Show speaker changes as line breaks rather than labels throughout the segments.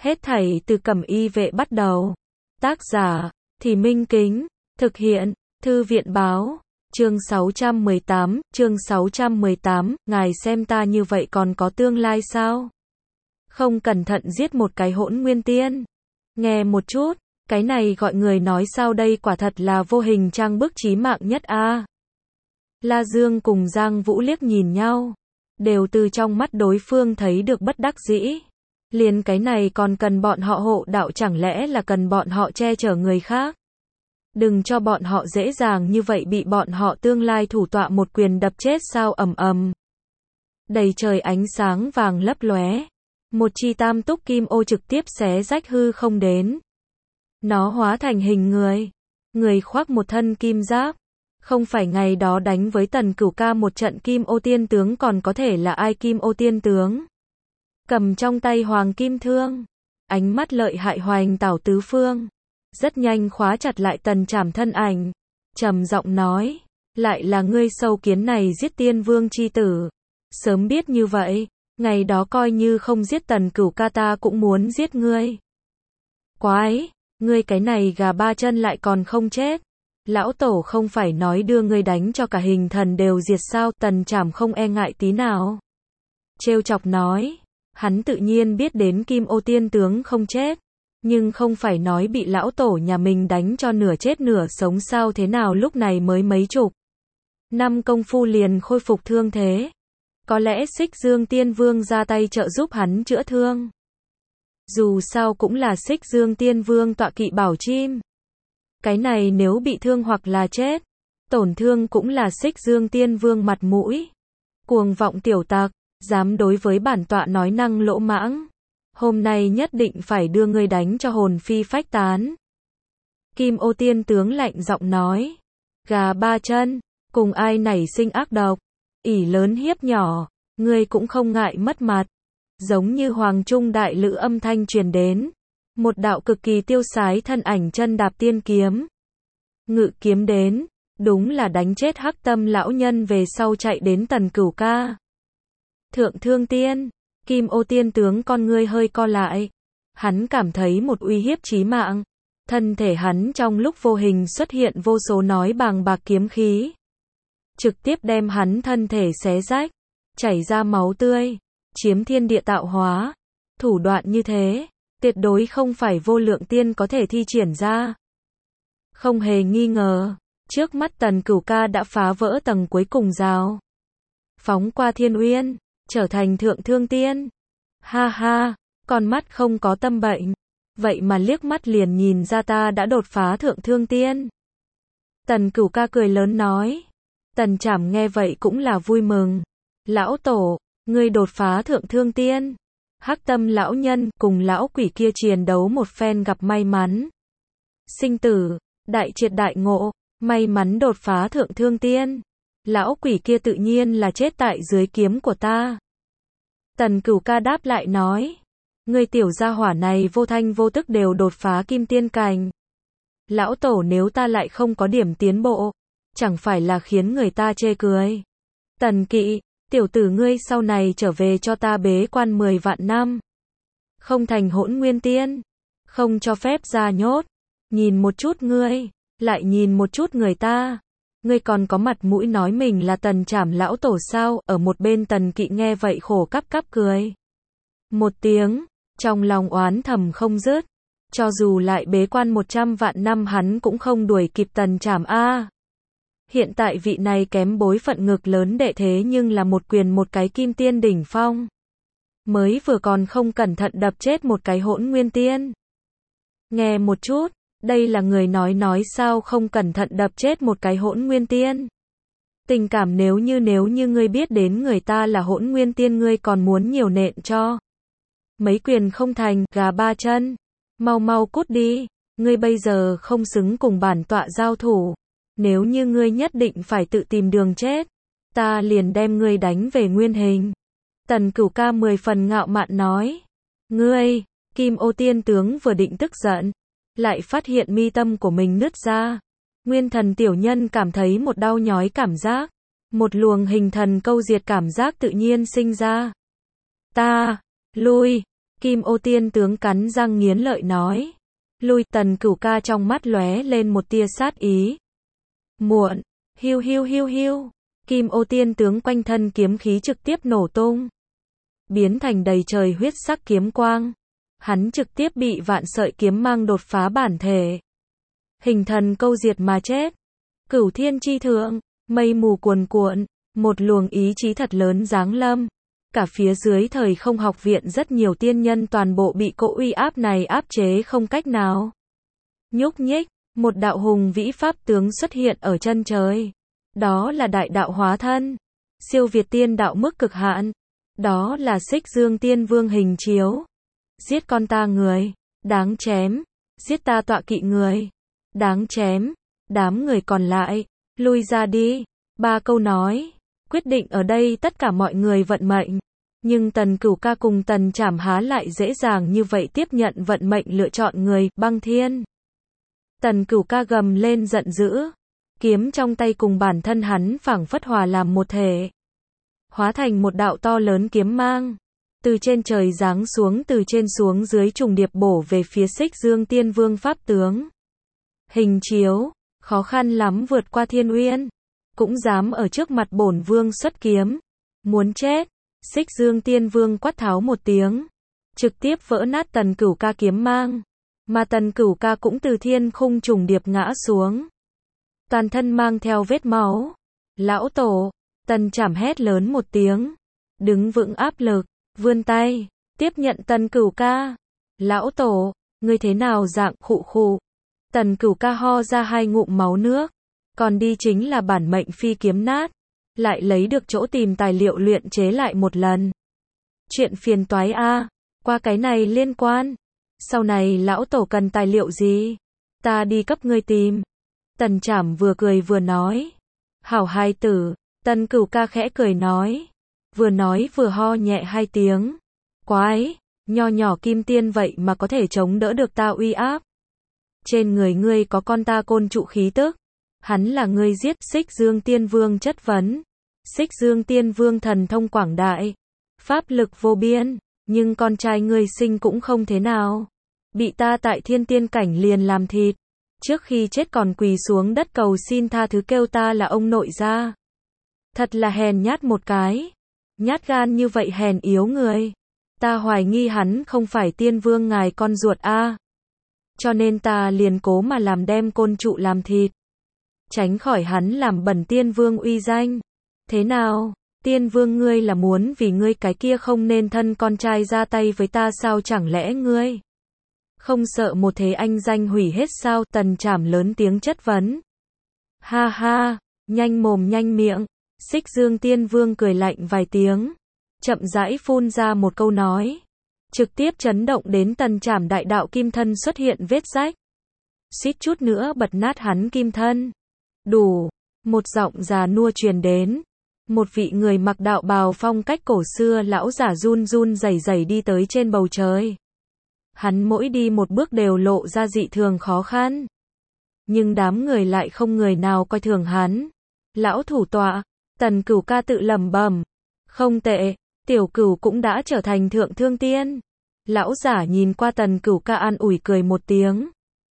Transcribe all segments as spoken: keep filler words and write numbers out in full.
Hết thảy từ Cẩm Y vệ bắt đầu. Tác giả, Thì Minh Kính, thực hiện, Thư viện báo, chương sáu trăm mười tám, chương sáu trăm mười tám, ngài xem ta như vậy còn có tương lai sao? Không cẩn thận giết một cái hỗn nguyên tiên. Nghe một chút, cái này gọi người nói sao đây, quả thật là vô hình trang bức chí mạng nhất a. À. La Dương cùng Giang Vũ liếc nhìn nhau, đều từ trong mắt đối phương thấy được bất đắc dĩ. Liền cái này còn cần bọn họ hộ đạo, chẳng lẽ là cần bọn họ che chở người khác? Đừng cho bọn họ dễ dàng như vậy bị bọn họ tương lai thủ tọa một quyền đập chết sao? Ầm ầm. Đầy trời ánh sáng vàng lấp lóe, một chi tam túc kim ô trực tiếp xé rách hư không đến. Nó hóa thành hình người, người khoác một thân kim giáp. Không phải ngày đó đánh với Tần Cửu Ca một trận kim ô tiên tướng còn có thể là ai kim ô tiên tướng? Cầm trong tay hoàng kim thương, ánh mắt lợi hại hoành tảo tứ phương, rất nhanh khóa chặt lại Tần Trảm thân ảnh, trầm giọng nói, lại là ngươi sâu kiến này giết tiên vương chi tử. Sớm biết như vậy, ngày đó coi như không giết Tần Cửu Ca ta cũng muốn giết ngươi. Quái, ngươi cái này gà ba chân lại còn không chết. Lão tổ không phải nói đưa ngươi đánh cho cả hình thần đều diệt sao? Tần Trảm không e ngại tí nào, trêu chọc nói, hắn tự nhiên biết đến kim ô tiên tướng không chết, nhưng không phải nói bị lão tổ nhà mình đánh cho nửa chết nửa sống sao? Thế nào lúc này mới mấy chục năm công phu liền khôi phục thương thế? Có lẽ Xích Dương Tiên Vương ra tay trợ giúp hắn chữa thương. Dù sao cũng là Xích Dương Tiên Vương tọa kỵ bảo chim. Cái này nếu bị thương hoặc là chết, tổn thương cũng là Xích Dương Tiên Vương mặt mũi. Cuồng vọng tiểu tặc, dám đối với bản tọa nói năng lỗ mãng. Hôm nay nhất định phải đưa ngươi đánh cho hồn phi phách tán. Kim ô tiên tướng lạnh giọng nói, gà ba chân, cùng ai nảy sinh ác độc, ỷ lớn hiếp nhỏ, ngươi cũng không ngại mất mặt. Giống như hoàng trung đại lữ âm thanh truyền đến. Một đạo cực kỳ tiêu sái thân ảnh chân đạp tiên kiếm, ngự kiếm đến, đúng là đánh chết Hắc Tâm lão nhân về sau chạy đến Tần Cửu Ca. Thượng Thương Tiên, Kim ô tiên tướng con ngươi hơi co lại, hắn cảm thấy một uy hiếp chí mạng. Thân thể hắn trong lúc vô hình xuất hiện vô số nói bàng bạc kiếm khí, trực tiếp đem hắn thân thể xé rách, chảy ra máu tươi, chiếm thiên địa tạo hóa. Thủ đoạn như thế, tuyệt đối không phải vô lượng tiên có thể thi triển ra. Không hề nghi ngờ, trước mắt Tần Cửu Ca đã phá vỡ tầng cuối cùng rào, phóng qua thiên uyên, trở thành Thượng Thương Tiên. Ha ha, con mắt không có tâm bệnh, vậy mà liếc mắt liền nhìn ra ta đã đột phá Thượng Thương Tiên. Tần Cửu Ca cười lớn nói. Tần Trảm nghe vậy cũng là vui mừng. Lão tổ, ngươi đột phá Thượng Thương Tiên. Hắc Tâm lão nhân cùng lão quỷ kia chiến đấu một phen gặp may mắn. Sinh tử, đại triệt đại ngộ, may mắn đột phá Thượng Thương Tiên. Lão quỷ kia tự nhiên là chết tại dưới kiếm của ta. Tần Cửu Ca đáp lại nói, ngươi tiểu gia hỏa này vô thanh vô tức đều đột phá kim tiên cảnh. Lão tổ nếu ta lại không có điểm tiến bộ, chẳng phải là khiến người ta chê cười. Tần Kỵ, tiểu tử ngươi sau này trở về cho ta bế quan mười vạn năm. Không thành hỗn nguyên tiên, không cho phép ra nhốt. Nhìn một chút ngươi, lại nhìn một chút người ta. Ngươi còn có mặt mũi nói mình là Tần Trảm lão tổ sao? Ở một bên Tần Kỵ nghe vậy khổ cắp cắp cười một tiếng, trong lòng oán thầm không dứt. Cho dù lại bế quan một trăm vạn năm hắn cũng không đuổi kịp Tần Trảm a. Hiện tại vị này kém bối phận ngực lớn đệ thế nhưng là một quyền một cái kim tiên đỉnh phong. Mới vừa còn không cẩn thận đập chết một cái hỗn nguyên tiên. Nghe một chút, đây là người nói nói sao không cẩn thận đập chết một cái hỗn nguyên tiên. Tình cảm nếu như nếu như ngươi biết đến người ta là hỗn nguyên tiên ngươi còn muốn nhiều nện cho. Mấy quyền không thành, gà ba chân. Mau mau cút đi, ngươi bây giờ không xứng cùng bản tọa giao thủ. Nếu như ngươi nhất định phải tự tìm đường chết, ta liền đem ngươi đánh về nguyên hình. Tần Cửu Ca mười phần ngạo mạn nói. Ngươi, Kim ô tiên tướng vừa định tức giận, lại phát hiện mi tâm của mình nứt ra. Nguyên thần tiểu nhân cảm thấy một đau nhói cảm giác. Một luồng hình thần câu diệt cảm giác tự nhiên sinh ra. Ta, lui, Kim Ô Tiên tướng cắn răng nghiến lợi nói. Lui. Tần Cửu Ca trong mắt lóe lên một tia sát ý. Muộn. Hiu hiu hiu hiu. Kim Ô Tiên tướng quanh thân kiếm khí trực tiếp nổ tung, biến thành đầy trời huyết sắc kiếm quang. Hắn trực tiếp bị vạn sợi kiếm mang đột phá bản thể, hình thần câu diệt mà chết. Cửu thiên chi thượng, mây mù cuồn cuộn, một luồng ý chí thật lớn giáng lâm. Cả phía dưới thời không học viện rất nhiều tiên nhân toàn bộ bị cỗ uy áp này áp chế không cách nào nhúc nhích. Một đạo hùng vĩ pháp tướng xuất hiện ở chân trời. Đó là đại đạo hóa thân, siêu việt tiên đạo mức cực hạn. Đó là Xích Dương Tiên Vương hình chiếu. Giết con ta người, đáng chém. Giết ta tọa kỵ người, đáng chém. Đám người còn lại, lui ra đi. Ba câu nói, quyết định ở đây tất cả mọi người vận mệnh. Nhưng Tần Cửu Ca cùng Tần Trảm há lại dễ dàng như vậy tiếp nhận vận mệnh lựa chọn người, băng thiên. Tần Cửu Ca gầm lên giận dữ. Kiếm trong tay cùng bản thân hắn phảng phất hòa làm một thể, hóa thành một đạo to lớn kiếm mang, từ trên trời giáng xuống, từ trên xuống dưới trùng điệp bổ về phía Xích Dương Tiên Vương pháp tướng. Hình chiếu, khó khăn lắm vượt qua thiên uyên, cũng dám ở trước mặt bổn vương xuất kiếm, muốn chết. Xích Dương Tiên Vương quát tháo một tiếng, trực tiếp vỡ nát Tần Cửu Ca kiếm mang, mà Tần Cửu Ca cũng từ thiên khung trùng điệp ngã xuống, toàn thân mang theo vết máu. Lão tổ. Tần Trảm hét lớn một tiếng, đứng vững áp lực, vươn tay, tiếp nhận Tần Cửu Ca. Lão tổ, ngươi thế nào dạng, khụ khụ. Tần Cửu Ca ho ra hai ngụm máu nước, còn đi chính là bản mệnh phi kiếm nát, lại lấy được chỗ tìm tài liệu luyện chế lại một lần. Chuyện phiền toái a, qua cái này liên quan. Sau này lão tổ cần tài liệu gì, ta đi cấp ngươi tìm. Tần Trảm vừa cười vừa nói. Hảo hài tử. Tần Cửu Ca khẽ cười nói. Vừa nói vừa ho nhẹ hai tiếng. Quái, nho nhỏ kim tiên vậy mà có thể chống đỡ được ta uy áp. Trên người ngươi có con ta côn trụ khí tức. Hắn là ngươi giết. Xích Dương Tiên Vương chất vấn. Xích Dương Tiên Vương thần thông quảng đại, pháp lực vô biên, nhưng con trai ngươi sinh cũng không thế nào. Bị ta tại thiên tiên cảnh liền làm thịt. Trước khi chết còn quỳ xuống đất cầu xin tha thứ, kêu ta là ông nội gia. Thật là hèn nhát một cái. Nhát gan như vậy hèn yếu người. Ta hoài nghi hắn không phải tiên vương ngài con ruột a. Cho nên ta liền cố mà làm đem côn trụ làm thịt, tránh khỏi hắn làm bẩn tiên vương uy danh. Thế nào, tiên vương ngươi là muốn vì ngươi cái kia không nên thân con trai ra tay với ta sao, chẳng lẽ ngươi không sợ một thế anh danh hủy hết sao? Tần Trảm lớn tiếng chất vấn. Ha ha, nhanh mồm nhanh miệng. Xích Dương Tiên Vương cười lạnh vài tiếng, chậm rãi phun ra một câu nói, trực tiếp chấn động đến Tần Trảm đại đạo kim thân xuất hiện vết rách, suýt chút nữa bật nát hắn kim thân. Đủ. Một giọng già nua truyền đến. Một vị người mặc đạo bào phong cách cổ xưa lão giả run run rẩy rẩy đi tới trên bầu trời. Hắn mỗi đi một bước đều lộ ra dị thường khó khăn, nhưng đám người lại không người nào coi thường hắn. Lão thủ tọa. Tần Cửu Ca tự lẩm bẩm. Không tệ, tiểu cửu cũng đã trở thành thượng thương tiên. Lão giả nhìn qua Tần Cửu Ca an ủi cười một tiếng.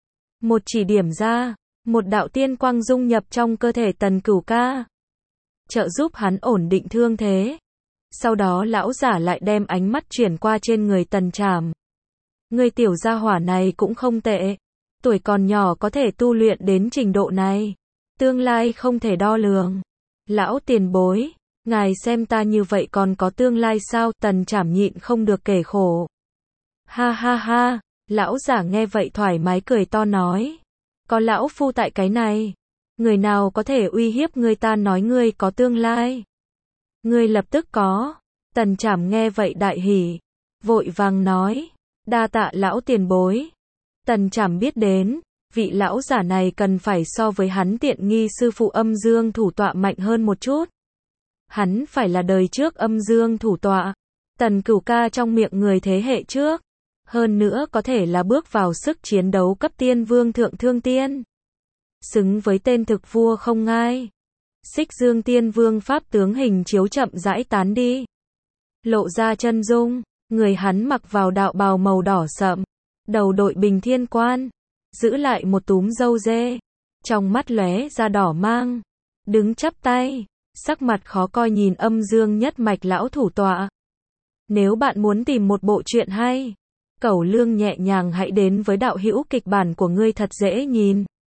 Một chỉ điểm ra, một đạo tiên quang dung nhập trong cơ thể Tần Cửu Ca, trợ giúp hắn ổn định thương thế. Sau đó lão giả lại đem ánh mắt chuyển qua trên người Tần Trảm. Người tiểu gia hỏa này cũng không tệ, tuổi còn nhỏ có thể tu luyện đến trình độ này, tương lai không thể đo lường. Lão tiền bối, ngài xem ta như vậy còn có tương lai sao? Tần Trảm nhịn không được kể khổ. Ha ha ha, lão giả nghe vậy thoải mái cười to nói. Có lão phu tại cái này, người nào có thể uy hiếp ngươi? Ta nói ngươi có tương lai, ngươi lập tức có. Tần Trảm nghe vậy đại hỉ, vội vàng nói. Đa tạ lão tiền bối. Tần Trảm biết đến, vị lão giả này cần phải so với hắn tiện nghi sư phụ âm dương thủ tọa mạnh hơn một chút. Hắn phải là đời trước âm dương thủ tọa, Tần Cửu Ca trong miệng người thế hệ trước. Hơn nữa có thể là bước vào sức chiến đấu cấp tiên vương thượng thương tiên, xứng với tên thực vua không ngai. Xích Dương Tiên Vương pháp tướng hình chiếu chậm rãi tán đi, lộ ra chân dung. Người hắn mặc vào đạo bào màu đỏ sậm, đầu đội bình thiên quan, giữ lại một túm râu dê, trong mắt lóe ra đỏ mang, đứng chắp tay, sắc mặt khó coi nhìn Âm Dương Nhất Mạch lão thủ tọa. Nếu bạn muốn tìm một bộ truyện hay, Cẩu Lương nhẹ nhàng hãy đến với đạo hữu kịch bản của ngươi thật dễ nhìn.